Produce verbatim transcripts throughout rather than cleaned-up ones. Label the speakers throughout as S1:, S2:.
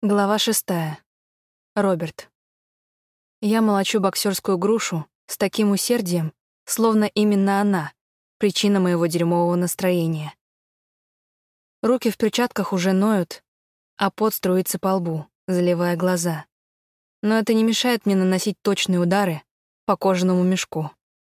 S1: Глава шестая. Роберт. Я молочу боксерскую грушу с таким усердием, словно именно она — причина моего дерьмового настроения. Руки в перчатках уже ноют, а пот струится по лбу, заливая глаза. Но это не мешает мне наносить точные удары по кожаному мешку.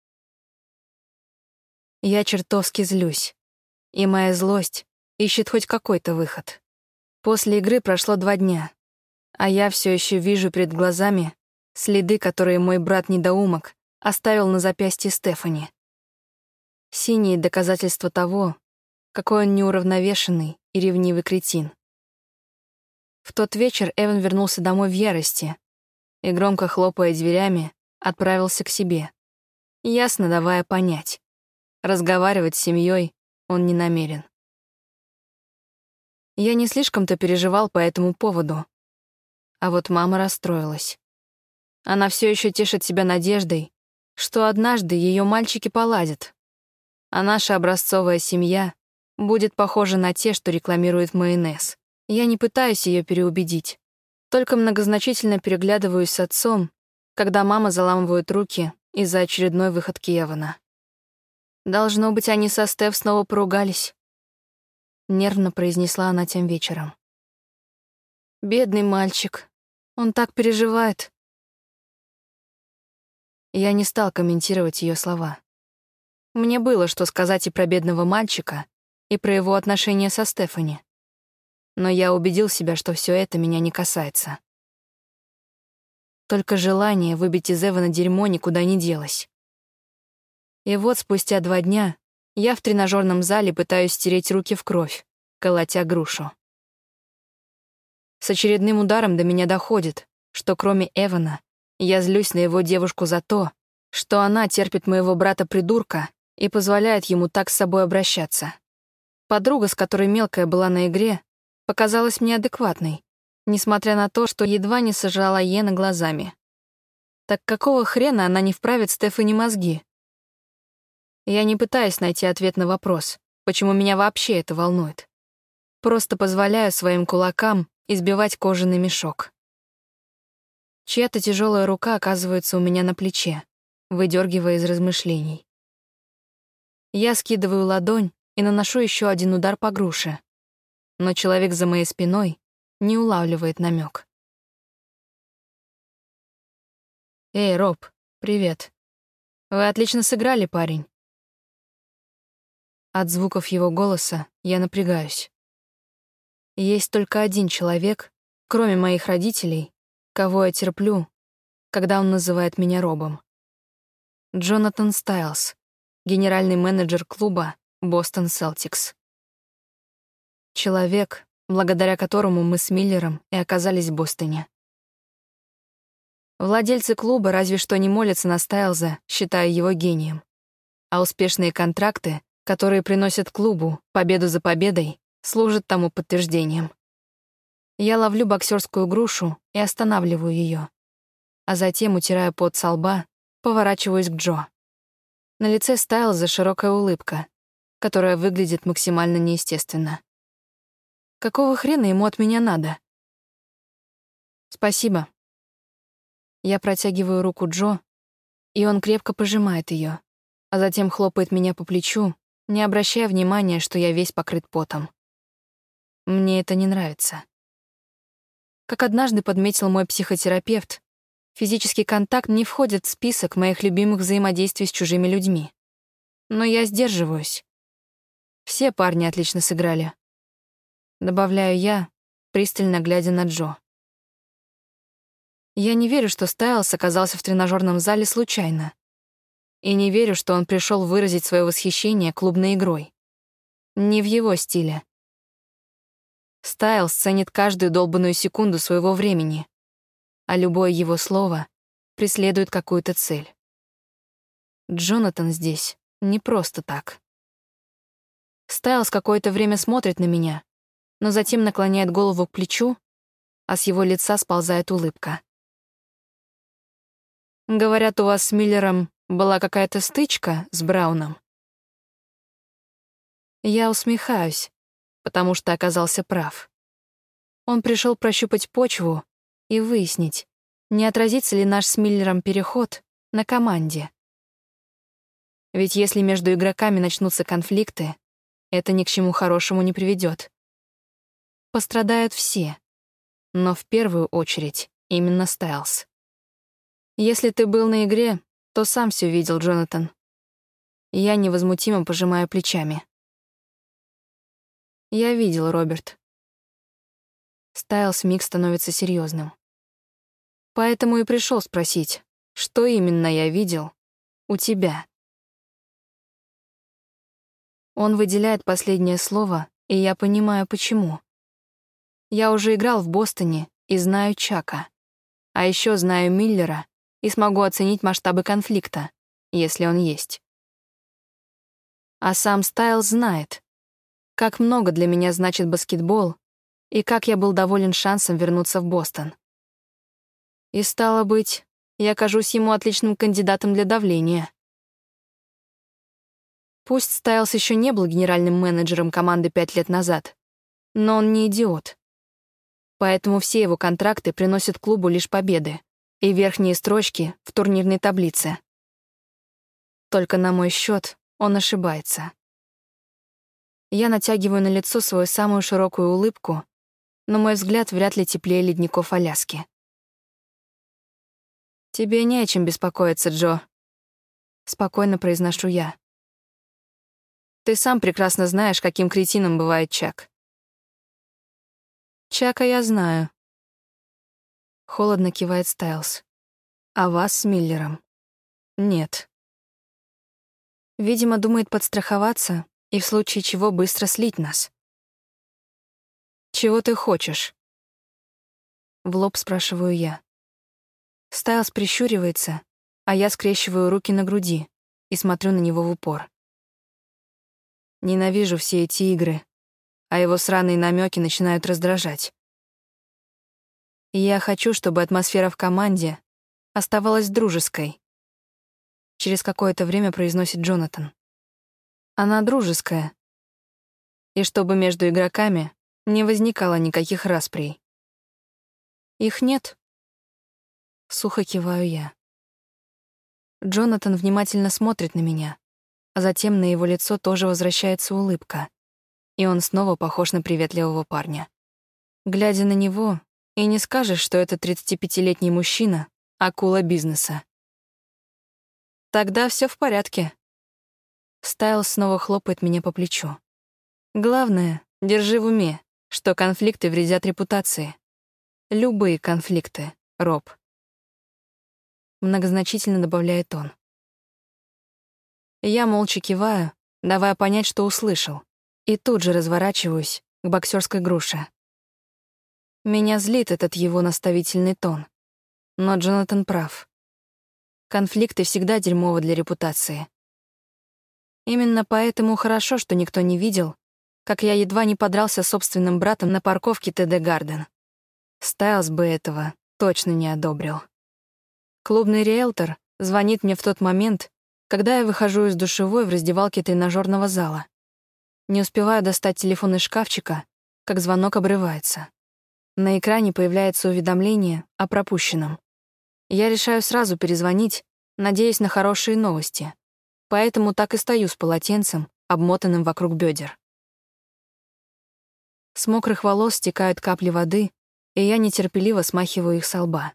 S1: Я чертовски злюсь, и моя злость ищет хоть какой-то выход. После игры прошло два дня, а я все еще вижу перед глазами следы, которые мой брат-недоумок оставил на запястье Стефани. Синие доказательства того, какой он неуравновешенный и ревнивый кретин. В тот вечер Эван вернулся домой в ярости и, громко хлопая дверями, отправился к себе, ясно давая понять, разговаривать с семьей он не намерен. Я не слишком-то переживал по этому поводу. А вот мама расстроилась. Она все еще тешит себя надеждой, что однажды ее мальчики поладят, а наша образцовая семья будет похожа на те, что рекламирует майонез. Я не пытаюсь ее переубедить, только многозначительно переглядываюсь с отцом, когда мама заламывает руки из-за очередной выходки Эвана. Должно быть, они со Стеф снова поругались. Нервно произнесла она тем вечером. Бедный мальчик. Он так переживает. Я не стал комментировать ее слова. Мне было что сказать и про бедного мальчика, и про его отношения со Стефани. Но я убедил себя, что все это меня не касается. Только желание выбить из Эвана дерьмо никуда не делось. И вот спустя два дня я в тренажерном зале пытаюсь стереть руки в кровь, колотя грушу. С очередным ударом до меня доходит, что кроме Эвана я злюсь на его девушку за то, что она терпит моего брата-придурка и позволяет ему так с собой обращаться. Подруга, с которой мелкая была на игре, показалась мне адекватной, несмотря на то, что едва не сожрала Йена глазами. Так какого хрена она не вправит Стефани мозги? Я не пытаюсь найти ответ на вопрос, почему меня вообще это волнует. Просто позволяю своим кулакам избивать кожаный мешок. Чья-то тяжелая рука оказывается у меня на плече, выдергивая из размышлений. Я скидываю ладонь и наношу еще один удар по груше, но человек за моей спиной не улавливает намек. «Эй, Роб, привет. Вы отлично сыграли, парень». От звуков его голоса я напрягаюсь. Есть только один человек, кроме моих родителей, кого я терплю, когда он называет меня Робом. Джонатан Стайлз, генеральный менеджер клуба Бостон Селтикс. Человек, благодаря которому мы с Миллером и оказались в Бостоне. Владельцы клуба разве что не молятся на Стайлза, считая его гением. А успешные контракты, которые приносят клубу победу за победой, служат тому подтверждением. Я ловлю боксерскую грушу и останавливаю ее, а затем, утирая пот со лба, поворачиваюсь к Джо. На лице Стайлза широкая улыбка, которая выглядит максимально неестественно. Какого хрена ему от меня надо? Спасибо. Я протягиваю руку Джо, и он крепко пожимает ее, а затем хлопает меня по плечу, не обращая внимания, что я весь покрыт потом. Мне это не нравится. Как однажды подметил мой психотерапевт, физический контакт не входит в список моих любимых взаимодействий с чужими людьми. Но я сдерживаюсь. Все парни отлично сыграли. Добавляю я, пристально глядя на Джо. Я не верю, что Стайлз оказался в тренажерном зале случайно. И не верю, что он пришел выразить свое восхищение клубной игрой. Не в его стиле. Стайлз ценит каждую долбанную секунду своего времени, а любое его слово преследует какую-то цель. Джонатан здесь не просто так. Стайлз какое-то время смотрит на меня, но затем наклоняет голову к плечу, а с его лица сползает улыбка. «Говорят, у вас с Миллером была какая-то стычка с Брауном?» Я усмехаюсь, потому что оказался прав. Он пришел прощупать почву и выяснить, не отразится ли наш с Миллером переход на команде. Ведь если между игроками начнутся конфликты, это ни к чему хорошему не приведет. Пострадают все, но в первую очередь именно Стайлз. Если ты был на игре, то сам все видел, Джонатан. Я невозмутимо пожимаю плечами. Я видел, Роберт. Стайлз вмиг становится серьезным. Поэтому и пришел спросить, что именно я видел у тебя. Он выделяет последнее слово, и я понимаю, почему. Я уже играл в Бостоне и знаю Чака. А еще знаю Миллера и смогу оценить масштабы конфликта, если он есть. А сам Стайлз знает, как много для меня значит баскетбол и как я был доволен шансом вернуться в Бостон. И стало быть, я кажусь ему отличным кандидатом для давления. Пусть Стайлз еще не был генеральным менеджером команды пять лет назад, но он не идиот. Поэтому все его контракты приносят клубу лишь победы и верхние строчки в турнирной таблице. Только на мой счет он ошибается. Я натягиваю на лицо свою самую широкую улыбку, но мой взгляд вряд ли теплее ледников Аляски. «Тебе не о чем беспокоиться, Джо», — спокойно произношу я. «Ты сам прекрасно знаешь, каким кретином бывает Чак». «Чака я знаю», — холодно кивает Стайлз. «А вас с Миллером?» «Нет». Видимо, думает подстраховаться и в случае чего быстро слить нас. «Чего ты хочешь?» В лоб спрашиваю я. Стайлз прищуривается, а я скрещиваю руки на груди и смотрю на него в упор. Ненавижу все эти игры, а его сраные намеки начинают раздражать. И я хочу, чтобы атмосфера в команде оставалась дружеской. Через какое-то время произносит Джонатан. Она дружеская. И чтобы между игроками не возникало никаких расприй. Их нет. Сухо киваю я. Джонатан внимательно смотрит на меня, а затем на его лицо тоже возвращается улыбка, и он снова похож на приветливого парня. Глядя на него, и не скажешь, что это тридцатипятилетний мужчина — акула бизнеса. Тогда все в порядке. Стайлз снова хлопает меня по плечу. Главное, держи в уме, что конфликты вредят репутации. Любые конфликты, Роб. Многозначительно добавляет он. Я молча киваю, давая понять, что услышал, и тут же разворачиваюсь к боксерской груше. Меня злит этот его наставительный тон, но Джонатан прав. Конфликты всегда дерьмово для репутации. Именно поэтому хорошо, что никто не видел, как я едва не подрался с собственным братом на парковке Тэ Дэ Гарден. Стайлз бы этого точно не одобрил. Клубный риэлтор звонит мне в тот момент, когда я выхожу из душевой в раздевалке тренажерного зала. Не успеваю достать телефон из шкафчика, как звонок обрывается. На экране появляется уведомление о пропущенном. Я решаю сразу перезвонить, надеясь на хорошие новости, поэтому так и стою с полотенцем, обмотанным вокруг бедер. С мокрых волос стекают капли воды, и я нетерпеливо смахиваю их со лба.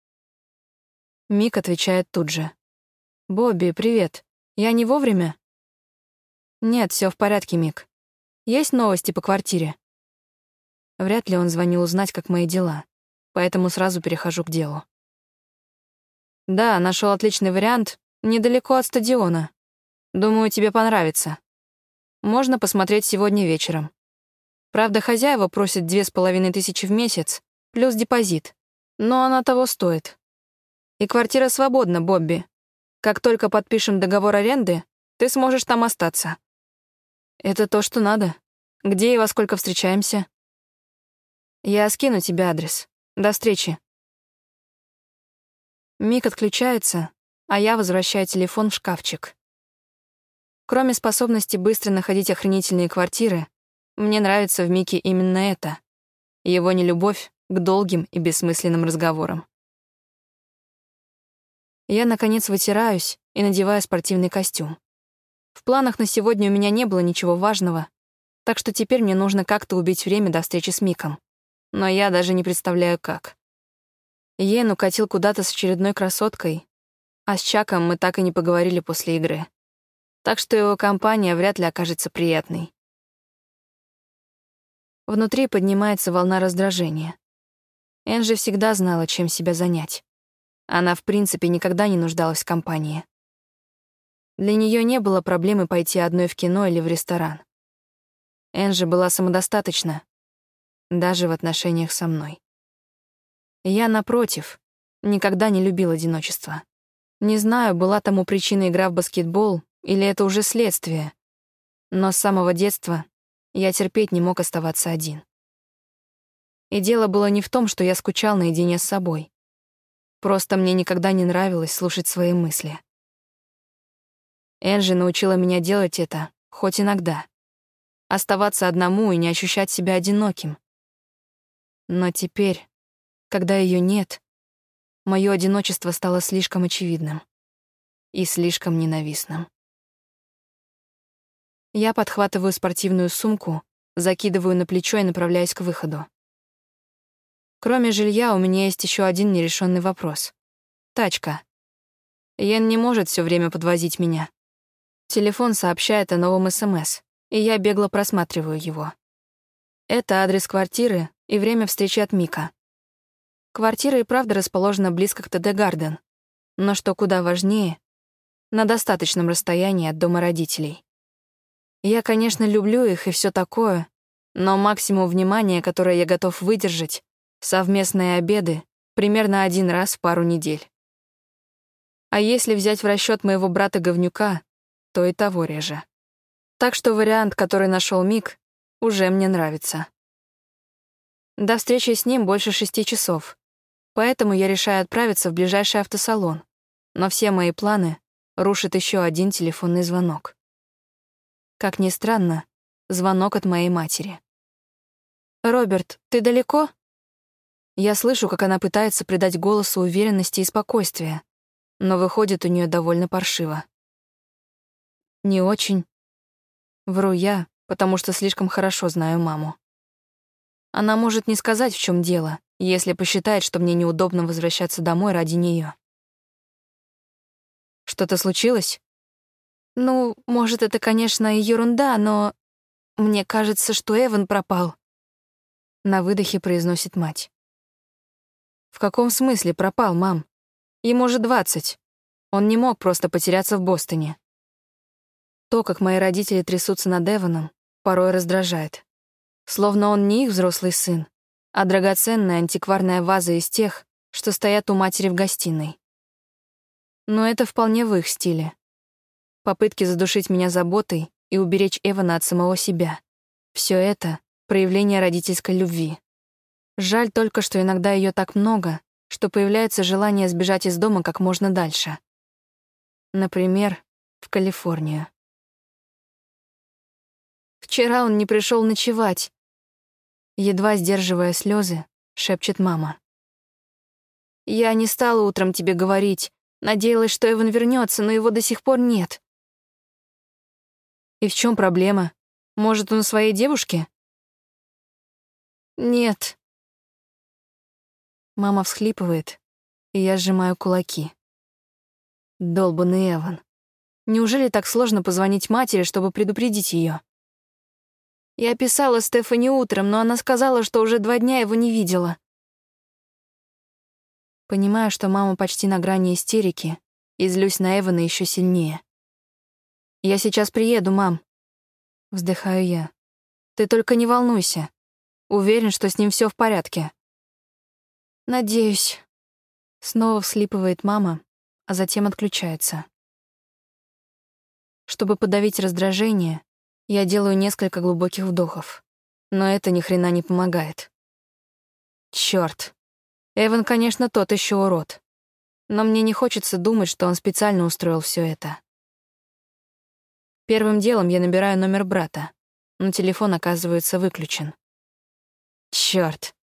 S1: Мик отвечает тут же. «Бобби, привет. Я не вовремя?» «Нет, все в порядке, Мик. Есть новости по квартире?» Вряд ли он звонил узнать, как мои дела, поэтому сразу перехожу к делу. «Да, нашел отличный вариант, недалеко от стадиона. Думаю, тебе понравится. Можно посмотреть сегодня вечером. Правда, хозяева просят две с половиной тысячи в месяц, плюс депозит, но она того стоит. И квартира свободна, Бобби. Как только подпишем договор аренды, ты сможешь там остаться. Это то, что надо. Где и во сколько встречаемся?» «Я скину тебе адрес. До встречи». Мик отключается, а я возвращаю телефон в шкафчик. Кроме способности быстро находить охренительные квартиры, мне нравится в Мике именно это. его нелюбовь к долгим и бессмысленным разговорам. Я, наконец, вытираюсь и надеваю спортивный костюм. В планах на сегодня у меня не было ничего важного, так что теперь мне нужно как-то убить время до встречи с Миком. Но я даже не представляю, как. Йен укатил куда-то с очередной красоткой, а с Чаком мы так и не поговорили после игры. Так что его компания вряд ли окажется приятной. Внутри поднимается волна раздражения. Энджи всегда знала, чем себя занять. Она, в принципе, никогда не нуждалась в компании. Для нее не было проблемы пойти одной в кино или в ресторан. Энджи была самодостаточна, даже в отношениях со мной. Я, напротив, никогда не любил одиночество. Не знаю, была тому причина игра в баскетбол или это уже следствие, но с самого детства я терпеть не мог оставаться один. И дело было не в том, что я скучал наедине с собой. Просто мне никогда не нравилось слушать свои мысли. Энджи научила меня делать это, хоть иногда. Оставаться одному и не ощущать себя одиноким. Но теперь, когда ее нет, мое одиночество стало слишком очевидным и слишком ненавистным. Я подхватываю спортивную сумку, закидываю на плечо и направляюсь к выходу. Кроме жилья у меня есть еще один нерешенный вопрос. Тачка. Йен не может все время подвозить меня. Телефон сообщает о новом СМС, и я бегло просматриваю его. Это адрес квартиры и время встречи от Мика. Квартира и правда расположена близко к ТД Гарден, но, что куда важнее, на достаточном расстоянии от дома родителей. Я, конечно, люблю их и все такое, но максимум внимания, которое я готов выдержать, совместные обеды примерно один раз в пару недель. А если взять в расчет моего брата-говнюка, то и того реже. Так что вариант, который нашел Мик, уже мне нравится. До встречи с ним больше шести часов, поэтому я решаю отправиться в ближайший автосалон, но все мои планы рушит еще один телефонный звонок. Как ни странно, звонок от моей матери. «Роберт, ты далеко?» Я слышу, как она пытается придать голосу уверенности и спокойствия, но выходит у нее довольно паршиво. «Не очень». Вру я, потому что слишком хорошо знаю маму. Она может не сказать, в чем дело, если посчитает, что мне неудобно возвращаться домой ради нее. «Что-то случилось?» «Ну, может, это, конечно, и ерунда, но мне кажется, что Эван пропал», — на выдохе произносит мать. «В каком смысле пропал, мам? Ему же двадцать. Он не мог просто потеряться в Бостоне». То, как мои родители трясутся над Эваном, порой раздражает. Словно он не их взрослый сын, а драгоценная антикварная ваза из тех, что стоят у матери в гостиной. Но это вполне в их стиле. Попытки задушить меня заботой и уберечь Эвана от самого себя. Все это — проявление родительской любви. Жаль только, что иногда ее так много, что появляется желание сбежать из дома как можно дальше. Например, в Калифорнию. «Вчера он не пришел ночевать», — едва сдерживая слезы, шепчет мама. «Я не стала утром тебе говорить. Надеялась, что Эван вернется, но его до сих пор нет». «И в чем проблема? Может, он у своей девушки?» «Нет». Мама всхлипывает, и я сжимаю кулаки. Долбанный Эван. Неужели так сложно позвонить матери, чтобы предупредить ее? Я писала Стефани утром, но она сказала, что уже два дня его не видела. Понимаю, что мама почти на грани истерики, и злюсь на Эвана еще сильнее. «Я сейчас приеду, мам», — вздыхаю я. «Ты только не волнуйся. Уверен, что с ним все в порядке». «Надеюсь». Снова всхлипывает мама, а затем отключается. Чтобы подавить раздражение, я делаю несколько глубоких вдохов, но это ни хрена не помогает. Чёрт. Эван, конечно, тот еще урод, но мне не хочется думать, что он специально устроил все это. Первым делом я набираю номер брата, но телефон оказывается выключен. Чёрт.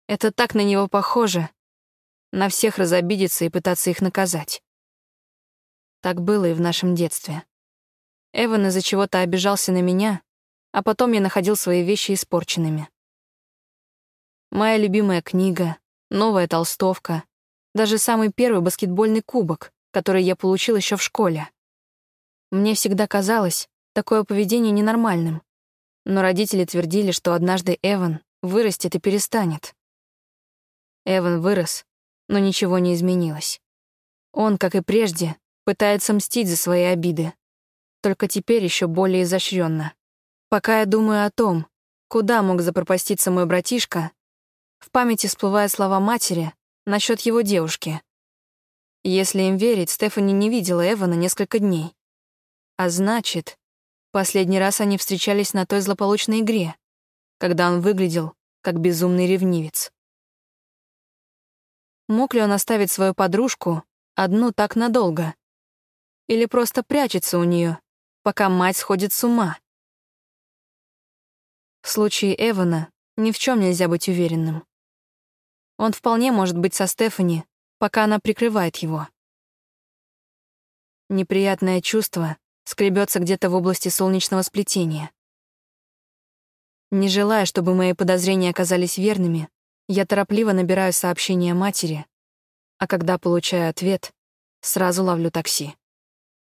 S1: Это так на него похоже. На всех разобидеться и пытаться их наказать. Так было и в нашем детстве. Эван из-за чего-то обижался на меня, а потом я находил свои вещи испорченными. Моя любимая книга, новая толстовка, даже самый первый баскетбольный кубок, который я получил еще в школе. Мне всегда казалось такое поведение ненормальным, но родители твердили, что однажды Эван вырастет и перестанет. Эван вырос, но ничего не изменилось. Он, как и прежде, пытается мстить за свои обиды, только теперь еще более изощренно. Пока я думаю о том, куда мог запропаститься мой братишка, в памяти всплывают слова матери насчет его девушки. Если им верить, Стефани не видела Эвана несколько дней. А значит, последний раз они встречались на той злополучной игре, когда он выглядел как безумный ревнивец. Мог ли он оставить свою подружку одну так надолго? Или просто прячется у нее, пока мать сходит с ума? В случае Эвана ни в чем нельзя быть уверенным. Он вполне может быть со Стефани, пока она прикрывает его. Неприятное чувство скребется где-то в области солнечного сплетения. Не желая, чтобы мои подозрения оказались верными, я торопливо набираю сообщение матери, а когда получаю ответ, сразу ловлю такси.